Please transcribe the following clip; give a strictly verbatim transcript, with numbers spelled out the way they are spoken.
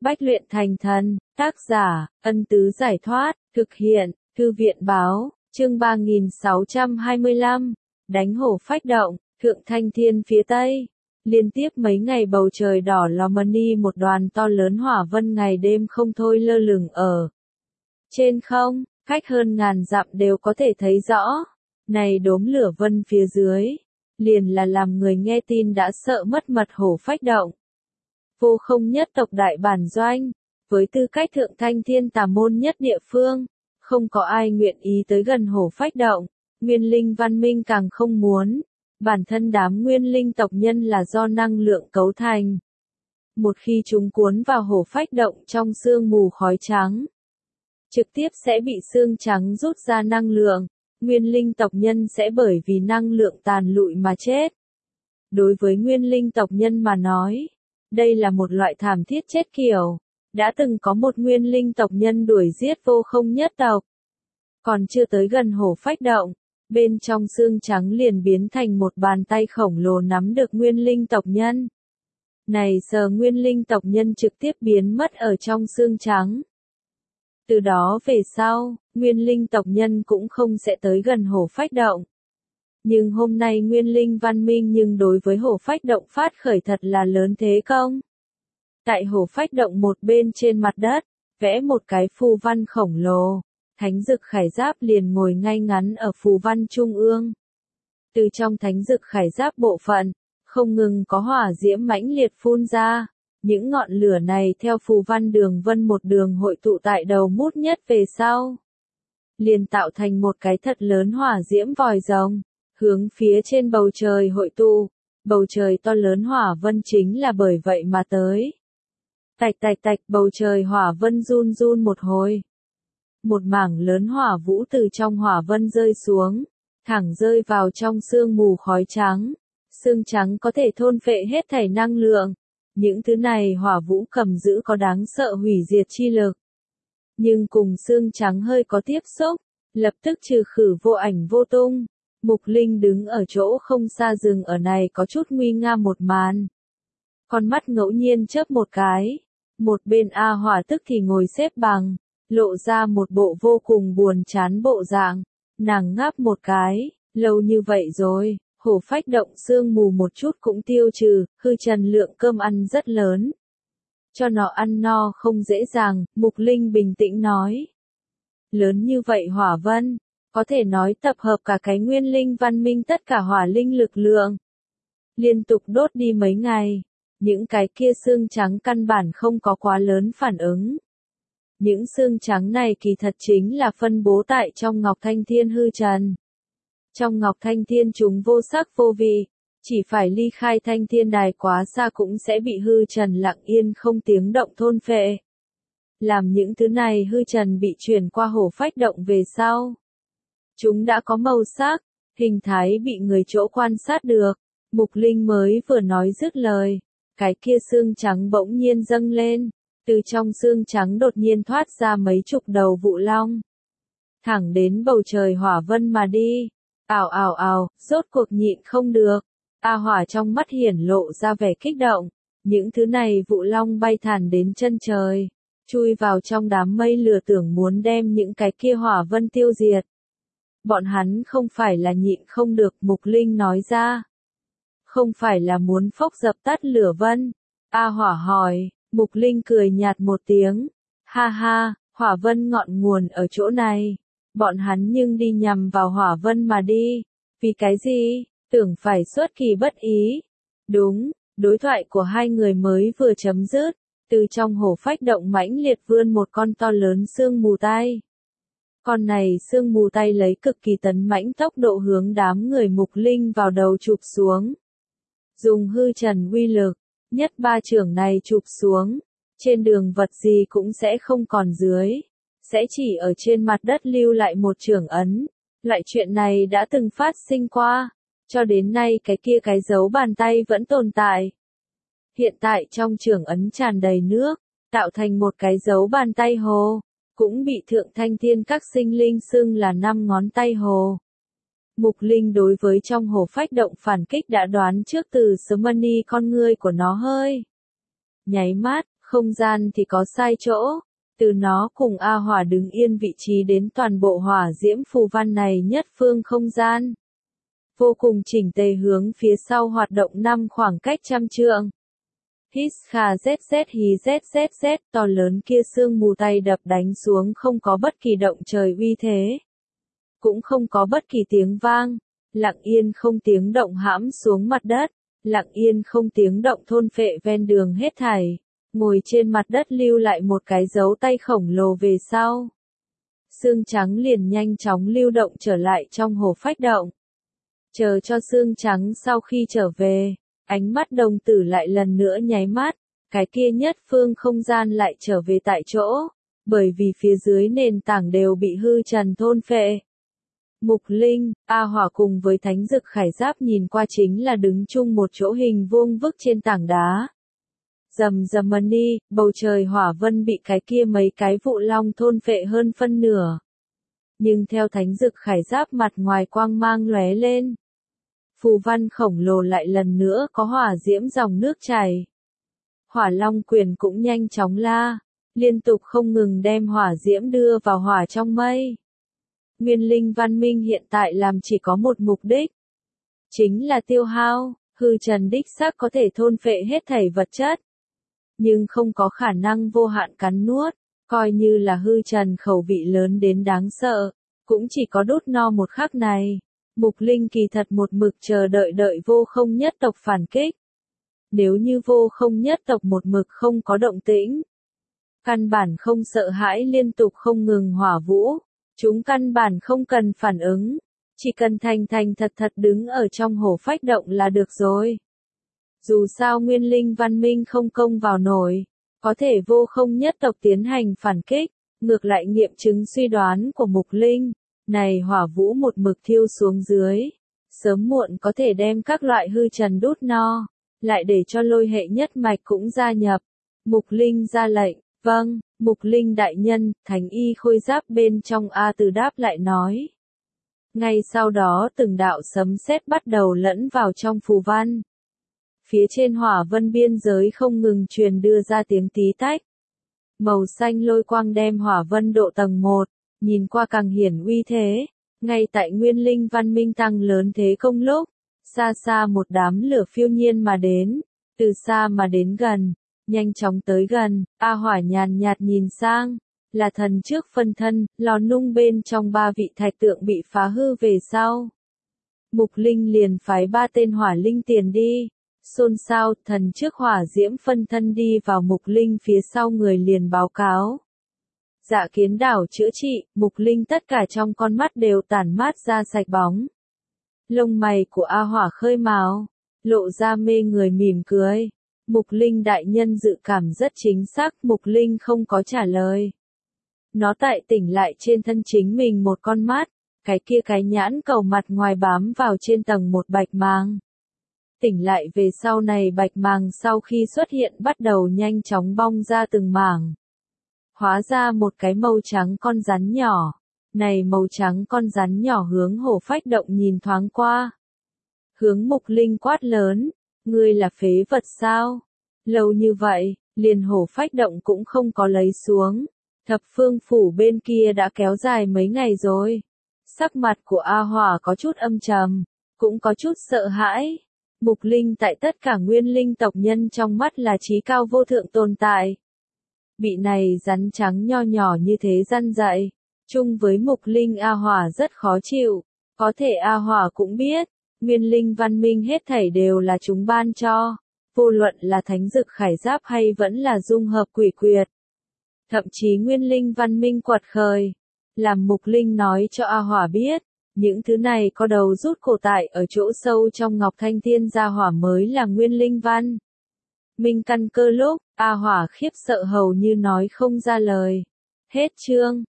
Bách luyện thành thần, tác giả, Ân Tứ Giải Thoát, thực hiện, Thư viện Báo, chương ba nghìn sáu trăm hai mươi lăm, đánh hổ phách động, Thượng Thanh Thiên phía Tây. Liên tiếp mấy ngày bầu trời đỏ lò mani một đoàn to lớn hỏa vân ngày đêm không thôi lơ lửng ở trên không, cách hơn ngàn dặm đều có thể thấy rõ. Này đốm lửa vân phía dưới, liền là làm người nghe tin đã sợ mất mật hổ phách động. Vô không nhất tộc đại bản doanh, với tư cách Thượng Thanh Thiên tà môn nhất địa phương, không có ai nguyện ý tới gần hổ phách động, nguyên linh văn minh càng không muốn. Bản thân đám nguyên linh tộc nhân là do năng lượng cấu thành. Một khi chúng cuốn vào hổ phách động trong sương mù khói trắng, trực tiếp sẽ bị xương trắng rút ra năng lượng, nguyên linh tộc nhân sẽ bởi vì năng lượng tàn lụi mà chết. Đối với nguyên linh tộc nhân mà nói, đây là một loại thảm thiết chết kiểu. Đã từng có một nguyên linh tộc nhân đuổi giết vô không nhất tộc. Còn chưa tới gần hổ phách động, bên trong xương trắng liền biến thành một bàn tay khổng lồ nắm được nguyên linh tộc nhân. Này giờ nguyên linh tộc nhân trực tiếp biến mất ở trong xương trắng. Từ đó về sau, nguyên linh tộc nhân cũng không sẽ tới gần hổ phách động. Nhưng hôm nay nguyên linh văn minh nhưng đối với hổ phách động phát khởi thật là lớn thế công. Tại hổ phách động một bên trên mặt đất, vẽ một cái phù văn khổng lồ. Thánh dực khải giáp liền ngồi ngay ngắn ở phù văn trung ương. Từ trong thánh dực khải giáp bộ phận, không ngừng có hỏa diễm mãnh liệt phun ra. Những ngọn lửa này theo phù văn đường vân một đường hội tụ tại đầu mút nhất về sau. Liền tạo thành một cái thật lớn hỏa diễm vòi rồng, hướng phía trên bầu trời hội tụ. Bầu trời to lớn hỏa vân chính là bởi vậy mà tới. Tạch tạch tạch bầu trời hỏa vân run run một hồi. Một mảng lớn hỏa vũ từ trong hỏa vân rơi xuống, thẳng rơi vào trong sương mù khói trắng. Sương trắng có thể thôn phệ hết thảy năng lượng. Những thứ này hỏa vũ cầm giữ có đáng sợ hủy diệt chi lực. Nhưng cùng sương trắng hơi có tiếp xúc, lập tức trừ khử vô ảnh vô tung. Mục Linh đứng ở chỗ không xa rừng ở này có chút nguy nga một màn. Con mắt ngẫu nhiên chớp một cái. Một bên A Hỏa tức thì ngồi xếp bằng, lộ ra một bộ vô cùng buồn chán bộ dạng. Nàng ngáp một cái, lâu như vậy rồi, hổ phách động sương mù một chút cũng tiêu trừ, hư trần lượng cơm ăn rất lớn. Cho nó ăn no không dễ dàng, Mục Linh bình tĩnh nói. Lớn như vậy hỏa vân, có thể nói tập hợp cả cái nguyên linh văn minh tất cả hỏa linh lực lượng. Liên tục đốt đi mấy ngày, những cái kia xương trắng căn bản không có quá lớn phản ứng. Những xương trắng này kỳ thật chính là phân bố tại trong Ngọc Thanh Thiên hư trần. Trong Ngọc Thanh Thiên chúng vô sắc vô vị, chỉ phải ly khai Thanh Thiên đài quá xa cũng sẽ bị hư trần lặng yên không tiếng động thôn phệ. Làm những thứ này hư trần bị chuyển qua hổ phách động về sau. Chúng đã có màu sắc, hình thái bị người chỗ quan sát được. Mục Linh mới vừa nói dứt lời, cái kia xương trắng bỗng nhiên dâng lên. Từ trong xương trắng đột nhiên thoát ra mấy chục đầu vụ long. Thẳng đến bầu trời hỏa vân mà đi. Ào ào ào, rốt cuộc nhịn không được. A Hỏa trong mắt hiển lộ ra vẻ kích động. Những thứ này vụ long bay thẳng đến chân trời. Chui vào trong đám mây lửa tưởng muốn đem những cái kia hỏa vân tiêu diệt. Bọn hắn không phải là nhịn không được, Mục Linh nói ra. Không phải là muốn phốc dập tắt lửa vân. A Hỏa hỏi. Mục Linh cười nhạt một tiếng. Ha ha, hỏa vân ngọn nguồn ở chỗ này. Bọn hắn nhưng đi nhằm vào hỏa vân mà đi. Vì cái gì? Tưởng phải xuất kỳ bất ý. Đúng, đối thoại của hai người mới vừa chấm dứt. Từ trong hổ phách động mãnh liệt vươn một con to lớn xương mù tay. Con này xương mù tay lấy cực kỳ tấn mãnh tốc độ hướng đám người Mục Linh vào đầu chụp xuống. Dùng hư trần uy lực. Nhất ba trưởng này chụp xuống, trên đường vật gì cũng sẽ không còn dưới, sẽ chỉ ở trên mặt đất lưu lại một trưởng ấn. Loại chuyện này đã từng phát sinh qua, cho đến nay cái kia cái dấu bàn tay vẫn tồn tại. Hiện tại trong trưởng ấn tràn đầy nước, tạo thành một cái dấu bàn tay hồ, cũng bị Thượng Thanh Thiên các sinh linh xưng là năm ngón tay hồ. Mục Linh đối với trong hổ phách động phản kích đã đoán trước từ sớm mani con ngươi của nó hơi. Nháy mắt, không gian thì có sai chỗ, từ nó cùng A Hỏa đứng yên vị trí đến toàn bộ hỏa diễm phù văn này nhất phương không gian. Vô cùng chỉnh tề hướng phía sau hoạt động năm khoảng cách trăm trượng. Hít kha zz hí zzz to lớn kia sương mù tay đập đánh xuống không có bất kỳ động trời uy thế. Cũng không có bất kỳ tiếng vang, lặng yên không tiếng động hãm xuống mặt đất, lặng yên không tiếng động thôn phệ ven đường hết thảy, ngồi trên mặt đất lưu lại một cái dấu tay khổng lồ về sau. Xương trắng liền nhanh chóng lưu động trở lại trong hồ phách động. Chờ cho xương trắng sau khi trở về, ánh mắt đồng tử lại lần nữa nháy mắt, cái kia nhất phương không gian lại trở về tại chỗ, bởi vì phía dưới nền tảng đều bị hư trần thôn phệ. Mục Linh, A Hỏa cùng với Thánh Dực Khải Giáp nhìn qua chính là đứng chung một chỗ hình vuông vức trên tảng đá. Rầm rầm mani, bầu trời hỏa vân bị cái kia mấy cái vụ long thôn phệ hơn phân nửa. Nhưng theo Thánh Dực Khải Giáp mặt ngoài quang mang lóe lên. Phù văn khổng lồ lại lần nữa có hỏa diễm dòng nước chảy. Hỏa long quyền cũng nhanh chóng la, liên tục không ngừng đem hỏa diễm đưa vào hỏa trong mây. Nguyên linh văn minh hiện tại làm chỉ có một mục đích. Chính là tiêu hao, hư trần đích xác có thể thôn phệ hết thảy vật chất. Nhưng không có khả năng vô hạn cắn nuốt, coi như là hư trần khẩu vị lớn đến đáng sợ, cũng chỉ có đốt no một khắc này. Mục Linh kỳ thật một mực chờ đợi đợi vô không nhất tộc phản kích. Nếu như vô không nhất tộc một mực không có động tĩnh, căn bản không sợ hãi liên tục không ngừng hỏa vũ, chúng căn bản không cần phản ứng, chỉ cần thành thành thật thật đứng ở trong hồ phách động là được rồi. Dù sao nguyên linh văn minh không công vào nổi, có thể vô không nhất tộc tiến hành phản kích, ngược lại nghiệm chứng suy đoán của Mục Linh. Này hỏa vũ một mực thiêu xuống dưới, sớm muộn có thể đem các loại hư trần đốt no, lại để cho lôi hệ nhất mạch cũng gia nhập. Mục Linh ra lệnh, vâng, Mục Linh đại nhân, Thánh Y khôi giáp bên trong A Từ đáp lại nói. Ngay sau đó từng đạo sấm sét bắt đầu lẫn vào trong phù văn. Phía trên hỏa vân biên giới không ngừng truyền đưa ra tiếng tí tách. Màu xanh lôi quang đem hỏa vân độ tầng một. Nhìn qua càng hiển uy thế, ngay tại nguyên linh văn minh tăng lớn thế công lúc, xa xa một đám lửa phiêu nhiên mà đến, từ xa mà đến gần, nhanh chóng tới gần, A Hỏa nhàn nhạt nhìn sang, là thần trước phân thân, lò nung bên trong ba vị thạch tượng bị phá hư về sau. Mục Linh liền phái ba tên hỏa linh tiền đi, xôn xao, thần trước hỏa diễm phân thân đi vào Mục Linh phía sau người liền báo cáo. Dạ kiến đảo chữa trị, Mục Linh tất cả trong con mắt đều tản mát ra sạch bóng. Lông mày của A Hỏa khơi màu, lộ ra mê người mỉm cười. Mục Linh đại nhân dự cảm rất chính xác, Mục Linh không có trả lời. Nó tại tỉnh lại trên thân chính mình một con mắt, cái kia cái nhãn cầu mặt ngoài bám vào trên tầng một bạch màng. Tỉnh lại về sau này bạch màng sau khi xuất hiện bắt đầu nhanh chóng bong ra từng mảng. Hóa ra một cái màu trắng con rắn nhỏ. Này màu trắng con rắn nhỏ hướng hồ phách động nhìn thoáng qua. Hướng Mục Linh quát lớn, ngươi là phế vật sao? Lâu như vậy, liền hồ phách động cũng không có lấy xuống. Thập phương phủ bên kia đã kéo dài mấy ngày rồi. Sắc mặt của A Hỏa có chút âm trầm, cũng có chút sợ hãi. Mục Linh tại tất cả nguyên linh tộc nhân trong mắt là trí cao vô thượng tồn tại. Bị này rắn trắng nho nhỏ như thế răn dạy, chung với Mục Linh A Hỏa rất khó chịu, có thể A Hỏa cũng biết, nguyên linh văn minh hết thảy đều là chúng ban cho, vô luận là thánh dực khải giáp hay vẫn là dung hợp quỷ quyệt. Thậm chí nguyên linh văn minh quật khởi, làm Mục Linh nói cho A Hỏa biết, những thứ này có đầu rút cổ tại ở chỗ sâu trong Ngọc Thanh Thiên Gia Hỏa mới là nguyên linh văn. Minh căn cơ lúc, A Hỏa khiếp sợ hầu như nói không ra lời. Hết chương.